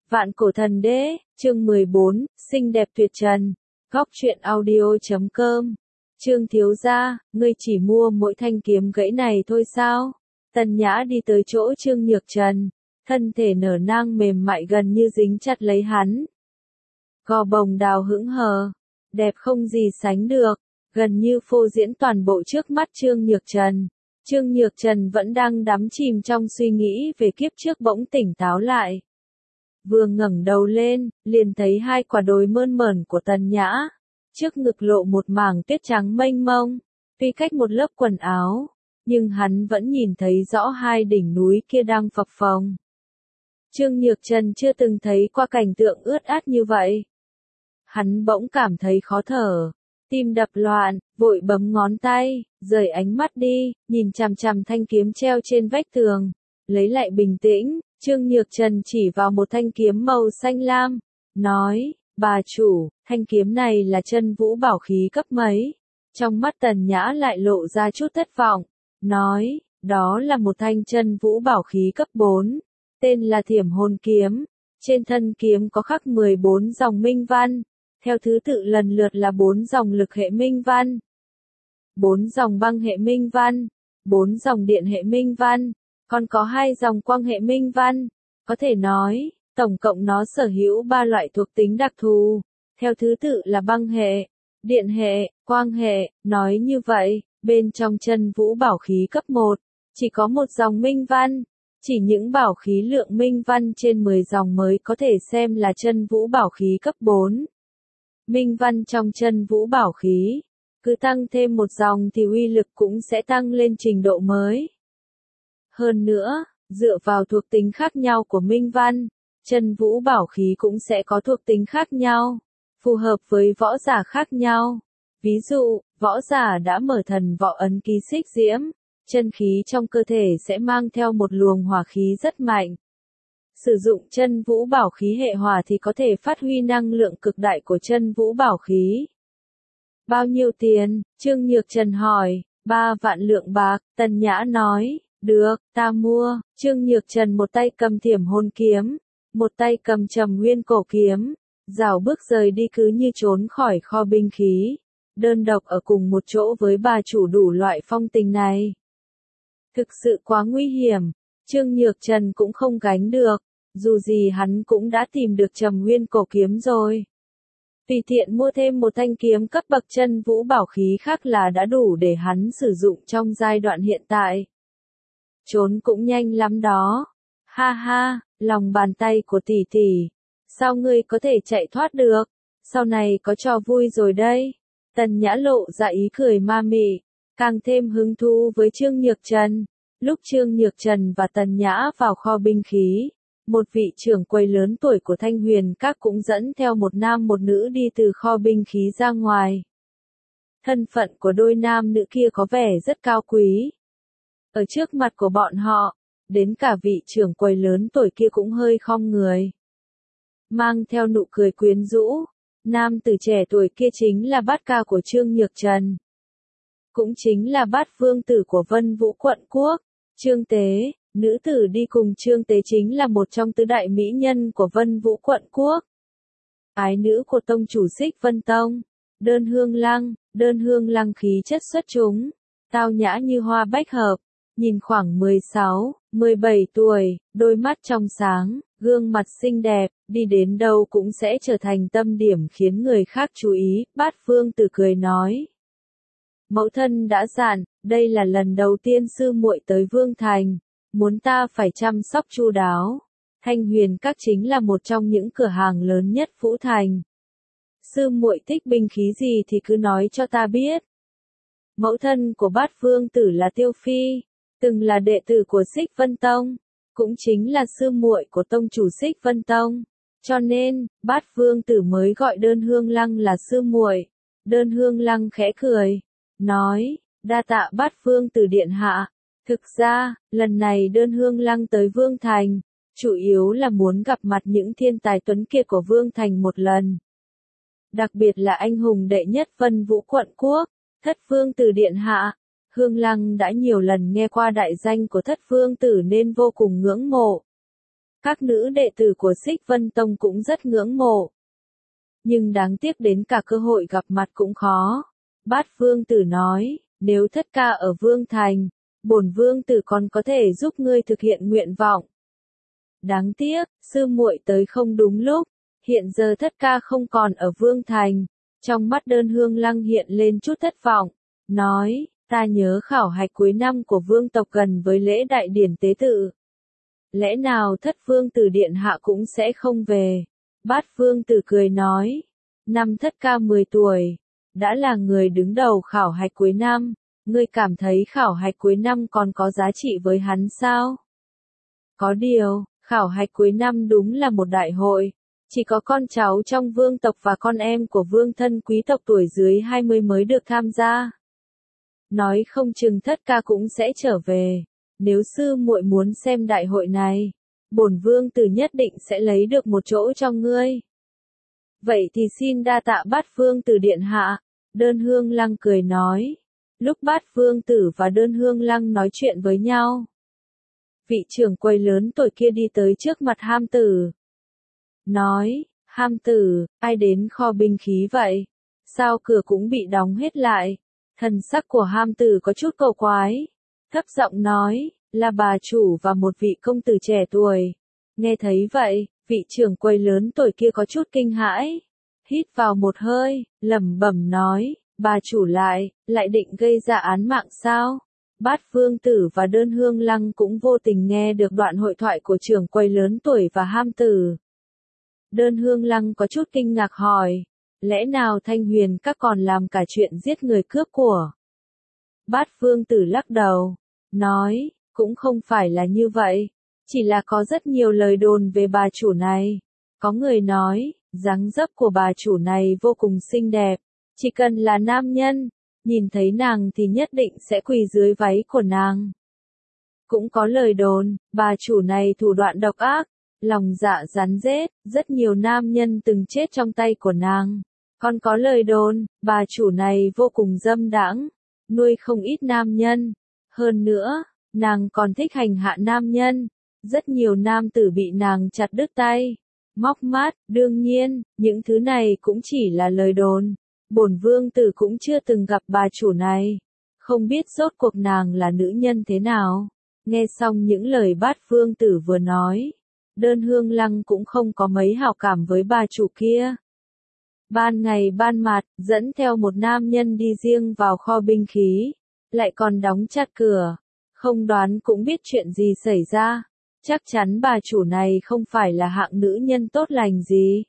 Vạn cổ thần đế, chương 14, xinh đẹp tuyệt trần. Góc truyện audio.com. Trương thiếu gia, ngươi chỉ mua mỗi thanh kiếm gãy này thôi sao? Tần Nhã đi tới chỗ Trương Nhược Trần, thân thể nở nang mềm mại gần như dính chặt lấy hắn. Gò bồng đào hững hờ, đẹp không gì sánh được, gần như phô diễn toàn bộ trước mắt Trương Nhược Trần. Trương Nhược Trần vẫn đang đắm chìm trong suy nghĩ về kiếp trước bỗng tỉnh táo lại. Vừa ngẩng đầu lên, liền thấy hai quả đồi mơn mởn của Tần Nhã. Trước ngực lộ một mảng tuyết trắng mênh mông, tuy cách một lớp quần áo, nhưng hắn vẫn nhìn thấy rõ hai đỉnh núi kia đang phập phồng. Trương Nhược Trần chưa từng thấy qua cảnh tượng ướt át như vậy. Hắn bỗng cảm thấy khó thở, tim đập loạn, vội bấm ngón tay, rời ánh mắt đi, nhìn chằm chằm thanh kiếm treo trên vách tường, lấy lại bình tĩnh. Trương Nhược Trần chỉ vào một thanh kiếm màu xanh lam, nói, bà chủ, thanh kiếm này là chân vũ bảo khí cấp mấy? Trong mắt Tần Nhã lại lộ ra chút thất vọng, nói, đó là một thanh chân vũ bảo khí cấp 4, tên là Thiểm Hồn Kiếm, trên thân kiếm có khắc 14 dòng minh văn, theo thứ tự lần lượt là 4 dòng lực hệ minh văn, 4 dòng băng hệ minh văn, 4 dòng điện hệ minh văn, còn có 2 dòng quang hệ minh văn. Có thể nói, tổng cộng nó sở hữu 3 loại thuộc tính đặc thù, theo thứ tự là băng hệ, điện hệ, quang hệ. Nói như vậy, bên trong chân vũ bảo khí cấp 1, chỉ có một dòng minh văn. Chỉ những bảo khí lượng minh văn trên 10 dòng mới có thể xem là chân vũ bảo khí cấp 4. Minh văn trong chân vũ bảo khí, cứ tăng thêm một dòng thì uy lực cũng sẽ tăng lên trình độ mới. Hơn nữa, dựa vào thuộc tính khác nhau của minh văn, chân vũ bảo khí cũng sẽ có thuộc tính khác nhau, phù hợp với võ giả khác nhau. Ví dụ, võ giả đã mở thần võ ấn ký xích diễm, chân khí trong cơ thể sẽ mang theo một luồng hỏa khí rất mạnh. Sử dụng chân vũ bảo khí hệ hỏa thì có thể phát huy năng lượng cực đại của chân vũ bảo khí. Bao nhiêu tiền? Trương Nhược Trần hỏi. 3 vạn lượng bạc. Tần Nhã nói, được, ta mua. Trương Nhược Trần một tay cầm Thiểm Hồn Kiếm, một tay cầm Trầm Nguyên Cổ Kiếm, rảo bước rời đi cứ như trốn khỏi kho binh khí, đơn độc ở cùng một chỗ với bà chủ đủ loại phong tình này. Thực sự quá nguy hiểm, Trương Nhược Trần cũng không gánh được, dù gì hắn cũng đã tìm được Trầm Nguyên Cổ Kiếm rồi. Tùy tiện mua thêm một thanh kiếm cấp bậc chân vũ bảo khí khác là đã đủ để hắn sử dụng trong giai đoạn hiện tại. Trốn cũng nhanh lắm đó. Ha ha, lòng bàn tay của tỷ tỷ. Sao ngươi có thể chạy thoát được? Sau này có trò vui rồi đây. Tần Nhã lộ ra ý cười ma mị, càng thêm hứng thú với Trương Nhược Trần. Lúc Trương Nhược Trần và Tần Nhã vào kho binh khí, một vị trưởng quầy lớn tuổi của Thanh Huyền Các cũng dẫn theo một nam một nữ đi từ kho binh khí ra ngoài. Thân phận của đôi nam nữ kia có vẻ rất cao quý. Ở trước mặt của bọn họ, đến cả vị trưởng quầy lớn tuổi kia cũng hơi khom người. Mang theo nụ cười quyến rũ, nam tử trẻ tuổi kia chính là bát ca của Trương Nhược Trần. Cũng chính là bát vương tử của Vân Vũ quận quốc, Trương Tế. Nữ tử đi cùng Trương Tế chính là một trong tứ đại mỹ nhân của Vân Vũ quận quốc. Ái nữ của tông chủ Xích Vân Tông, Đơn Hương Lăng khí chất xuất chúng, tao nhã như hoa bách hợp, nhìn khoảng 16, 17 tuổi, đôi mắt trong sáng, gương mặt xinh đẹp, đi đến đâu cũng sẽ trở thành tâm điểm khiến người khác chú ý. Bát vương tử cười nói. Mẫu thân đã dặn, đây là lần đầu tiên sư muội tới Vương Thành, muốn ta phải chăm sóc chu đáo. Thanh Huyền Các chính là một trong những cửa hàng lớn nhất Vũ Thành. Sư muội thích binh khí gì thì cứ nói cho ta biết. Mẫu thân của bát vương tử là Tiêu Phi, từng là đệ tử của Xích Vân Tông, cũng chính là sư muội của tông chủ Xích Vân Tông, cho nên bát vương tử mới gọi Đơn Hương Lăng là sư muội. Đơn Hương Lăng khẽ cười, nói, đa tạ bát vương tử điện hạ. Thực ra, lần này Đơn Hương Lăng tới Vương Thành, chủ yếu là muốn gặp mặt những thiên tài tuấn kiệt của Vương Thành một lần. Đặc biệt là anh hùng đệ nhất Vân Vũ quận quốc, Thất Vương tử điện hạ. Hương Lăng đã nhiều lần nghe qua đại danh của Thất Vương tử nên vô cùng ngưỡng mộ. Các nữ đệ tử của Xích Vân Tông cũng rất ngưỡng mộ. Nhưng đáng tiếc đến cả cơ hội gặp mặt cũng khó. Bát Vương Tử nói, nếu Thất Ca ở Vương Thành, bổn Vương Tử còn có thể giúp ngươi thực hiện nguyện vọng. Đáng tiếc, sư muội tới không đúng lúc, hiện giờ Thất Ca không còn ở Vương Thành. Trong mắt Đơn Hương Lăng hiện lên chút thất vọng, nói, ta nhớ khảo hạch cuối năm của vương tộc gần với lễ đại điển tế tự. Lẽ nào Thất Vương Tử điện hạ cũng sẽ không về? Bát Vương Tử cười nói, năm Thất Ca 10 tuổi, đã là người đứng đầu khảo hạch cuối năm, ngươi cảm thấy khảo hạch cuối năm còn có giá trị với hắn sao? Có điều, khảo hạch cuối năm đúng là một đại hội, chỉ có con cháu trong vương tộc và con em của vương thân quý tộc tuổi dưới 20 mới được tham gia. Nói không chừng Thất Ca cũng sẽ trở về, nếu sư muội muốn xem đại hội này, bổn Vương Tử nhất định sẽ lấy được một chỗ cho ngươi. Vậy thì xin đa tạ Bát Vương Tử điện hạ, Đơn Hương Lăng cười nói. Lúc Bát Vương Tử và Đơn Hương Lăng nói chuyện với nhau, vị trưởng quầy lớn tuổi kia đi tới trước mặt Ham Tử. Nói, Ham Tử, ai đến kho binh khí vậy? Sao cửa cũng bị đóng hết lại? Thần sắc của Ham Tử có chút cầu quái. Thấp giọng nói, là bà chủ và một vị công tử trẻ tuổi. Nghe thấy vậy, vị trưởng quầy lớn tuổi kia có chút kinh hãi. Hít vào một hơi, lẩm bẩm nói, bà chủ lại định gây ra án mạng sao? Bát Vương Tử và Đơn Hương Lăng cũng vô tình nghe được đoạn hội thoại của trưởng quầy lớn tuổi và Ham Tử. Đơn Hương Lăng có chút kinh ngạc hỏi, lẽ nào Thanh Huyền các còn làm cả chuyện giết người cướp của? Bát Vương Tử lắc đầu, nói, cũng không phải là như vậy, chỉ là có rất nhiều lời đồn về bà chủ này. Có người nói, dáng dấp của bà chủ này vô cùng xinh đẹp, chỉ cần là nam nhân, nhìn thấy nàng thì nhất định sẽ quỳ dưới váy của nàng. Cũng có lời đồn, bà chủ này thủ đoạn độc ác, lòng dạ rắn rết, rất nhiều nam nhân từng chết trong tay của nàng. Còn có lời đồn, bà chủ này vô cùng dâm đãng, nuôi không ít nam nhân. Hơn nữa, nàng còn thích hành hạ nam nhân. Rất nhiều nam tử bị nàng chặt đứt tay, móc mắt. Đương nhiên, những thứ này cũng chỉ là lời đồn. Bổn Vương Tử cũng chưa từng gặp bà chủ này, không biết rốt cuộc nàng là nữ nhân thế nào. Nghe xong những lời Bát Vương Tử vừa nói, Đơn Hương Lăng cũng không có mấy hảo cảm với bà chủ kia. Ban ngày ban mặt, dẫn theo một nam nhân đi riêng vào kho binh khí, lại còn đóng chặt cửa, không đoán cũng biết chuyện gì xảy ra. Chắc chắn bà chủ này không phải là hạng nữ nhân tốt lành gì.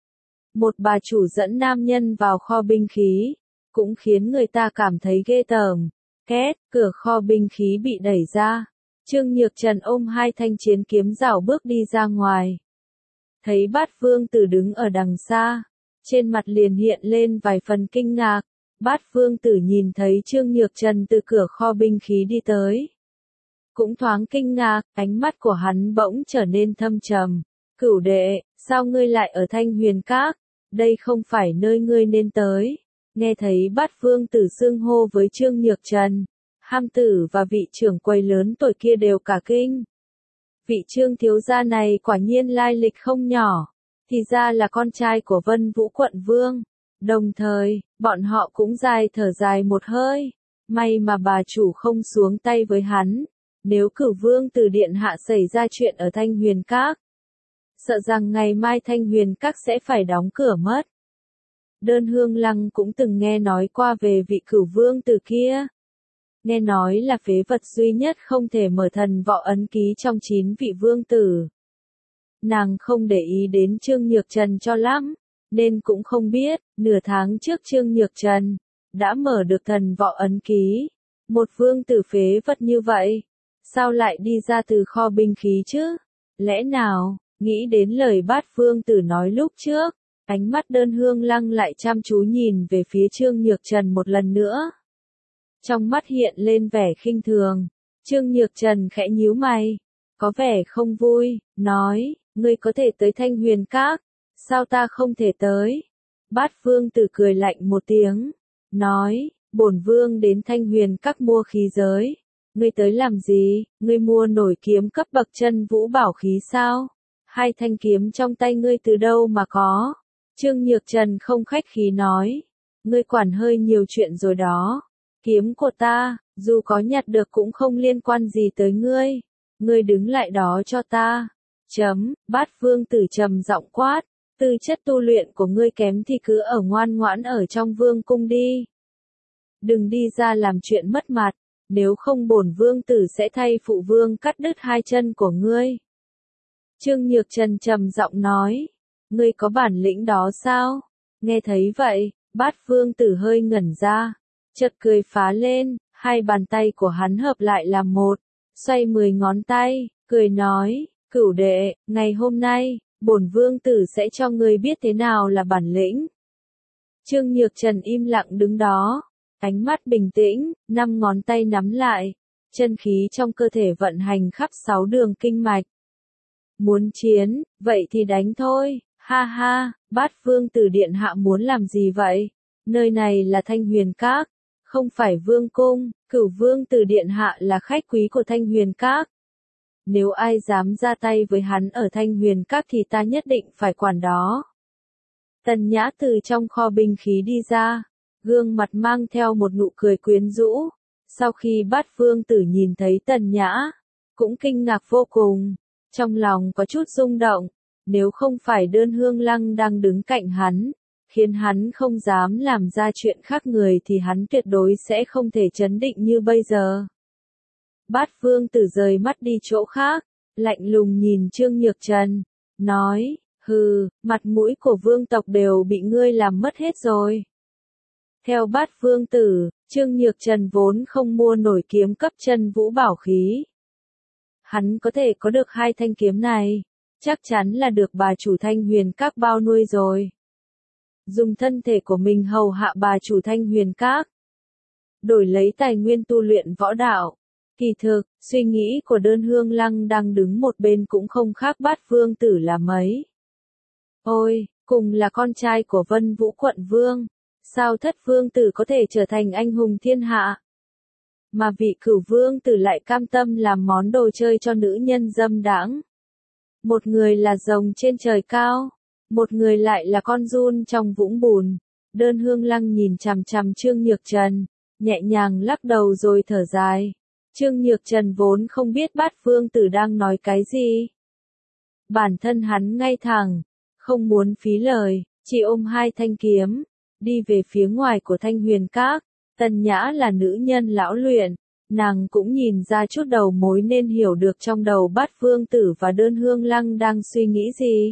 Một bà chủ dẫn nam nhân vào kho binh khí, cũng khiến người ta cảm thấy ghê tởm. Két, cửa kho binh khí bị đẩy ra. Trương Nhược Trần ôm hai thanh chiến kiếm rảo bước đi ra ngoài. Thấy Bát Vương Tử đứng ở đằng xa, trên mặt liền hiện lên vài phần kinh ngạc. Bát Vương Tử nhìn thấy Trương Nhược Trần từ cửa kho binh khí đi tới, cũng thoáng kinh ngạc, ánh mắt của hắn bỗng trở nên thâm trầm. Cửu đệ, sao ngươi lại ở Thanh Huyền Các? Đây không phải nơi ngươi nên tới. Nghe thấy Bát Vương Tử xưng hô với Trương Nhược Trần, Ham Tử và vị trưởng quầy lớn tuổi kia đều cả kinh. Vị Trương thiếu gia này quả nhiên lai lịch không nhỏ, thì ra là con trai của Vân Vũ quận vương. Đồng thời, bọn họ cũng thở dài một hơi. May mà bà chủ không xuống tay với hắn. Nếu Cửu Vương Tử điện hạ xảy ra chuyện ở Thanh Huyền Các, sợ rằng ngày mai Thanh Huyền Các sẽ phải đóng cửa mất. Đơn Hương Lăng cũng từng nghe nói qua về vị Cửu Vương Tử kia. Nghe nói là phế vật duy nhất không thể mở thần võ ấn ký trong 9 vị vương tử. Nàng không để ý đến Trương Nhược Trần cho lắm, nên cũng không biết, nửa tháng trước Trương Nhược Trần đã mở được thần võ ấn ký. Một vương tử phế vật như vậy, sao lại đi ra từ kho binh khí chứ? Lẽ nào, nghĩ đến lời Bát Vương Tử nói lúc trước, ánh mắt Đơn Hương Lăng lại chăm chú nhìn về phía Trương Nhược Trần một lần nữa. Trong mắt hiện lên vẻ khinh thường, Trương Nhược Trần khẽ nhíu mày, có vẻ không vui, nói, ngươi có thể tới Thanh Huyền Các, sao ta không thể tới? Bát Vương Tử cười lạnh một tiếng, nói, bổn vương đến Thanh Huyền Các mua khí giới. Ngươi tới làm gì? Ngươi mua nổi kiếm cấp bậc chân vũ bảo khí sao? Hai thanh kiếm trong tay ngươi từ đâu mà có? Trương Nhược Trần không khách khí nói. Ngươi quản hơi nhiều chuyện rồi đó. Kiếm của ta, dù có nhặt được cũng không liên quan gì tới ngươi. Ngươi đứng lại đó cho ta. Bát Vương Tử trầm giọng quát. Tư chất tu luyện của ngươi kém thì cứ ở ngoan ngoãn ở trong vương cung đi. Đừng đi ra làm chuyện mất mặt, nếu không bổn vương tử sẽ thay phụ vương cắt đứt hai chân của ngươi. Trương Nhược Trần trầm giọng nói, ngươi có bản lĩnh đó sao? Nghe thấy vậy, Bát Vương Tử hơi ngẩn ra, chợt cười phá lên, hai bàn tay của hắn hợp lại làm một, xoay 10 ngón tay, cười nói, cửu đệ, ngày hôm nay, bổn vương tử sẽ cho ngươi biết thế nào là bản lĩnh. Trương Nhược Trần im lặng đứng đó, ánh mắt bình tĩnh, 5 ngón tay nắm lại, chân khí trong cơ thể vận hành khắp 6 đường kinh mạch. Muốn chiến, vậy thì đánh thôi, ha ha, Bát Vương Tử điện hạ muốn làm gì vậy? Nơi này là Thanh Huyền Các, không phải vương cung, Cửu Vương Tử điện hạ là khách quý của Thanh Huyền Các. Nếu ai dám ra tay với hắn ở Thanh Huyền Các thì ta nhất định phải quản đó. Tần Nhã từ trong kho binh khí đi ra, gương mặt mang theo một nụ cười quyến rũ. Sau khi Bát Vương Tử nhìn thấy Tần Nhã, cũng kinh ngạc vô cùng, trong lòng có chút rung động, nếu không phải Đơn Hương Lăng đang đứng cạnh hắn, khiến hắn không dám làm ra chuyện khác người thì hắn tuyệt đối sẽ không thể trấn định như bây giờ. Bát Vương Tử rời mắt đi chỗ khác, lạnh lùng nhìn Trương Nhược Trần, nói, hừ, mặt mũi của vương tộc đều bị ngươi làm mất hết rồi. Theo Bát Vương Tử, Trương Nhược Trần vốn không mua nổi kiếm cấp chân vũ bảo khí. Hắn có thể có được hai thanh kiếm này, chắc chắn là được bà chủ Thanh Huyền Các bao nuôi rồi. Dùng thân thể của mình hầu hạ bà chủ Thanh Huyền Các, đổi lấy tài nguyên tu luyện võ đạo. Kỳ thực, suy nghĩ của Đơn Hương Lăng đang đứng một bên cũng không khác Bát Vương Tử là mấy. Ôi, cùng là con trai của Vân Vũ quận vương, sao Thất Vương Tử có thể trở thành anh hùng thiên hạ? Mà vị Cửu Vương Tử lại cam tâm làm món đồ chơi cho nữ nhân dâm đãng. Một người là rồng trên trời cao, một người lại là con giun trong vũng bùn. Đơn Hương Lăng nhìn chằm chằm Trương Nhược Trần, nhẹ nhàng lắc đầu rồi thở dài. Trương Nhược Trần vốn không biết Bát Vương Tử đang nói cái gì. Bản thân hắn ngay thẳng, không muốn phí lời, chỉ ôm hai thanh kiếm, đi về phía ngoài của Thanh Huyền Các. Tần Nhã là nữ nhân lão luyện, nàng cũng nhìn ra chút đầu mối nên hiểu được trong đầu Bát Vương Tử và Đơn Hương Lăng đang suy nghĩ gì.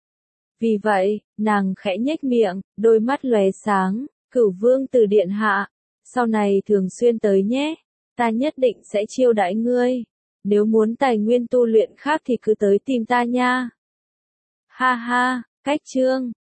Vì vậy, nàng khẽ nhếch miệng, đôi mắt lóe sáng, Cửu Vương Tử điện hạ, sau này thường xuyên tới nhé, ta nhất định sẽ chiêu đãi ngươi, nếu muốn tài nguyên tu luyện khác thì cứ tới tìm ta nha. Ha ha, cách chương.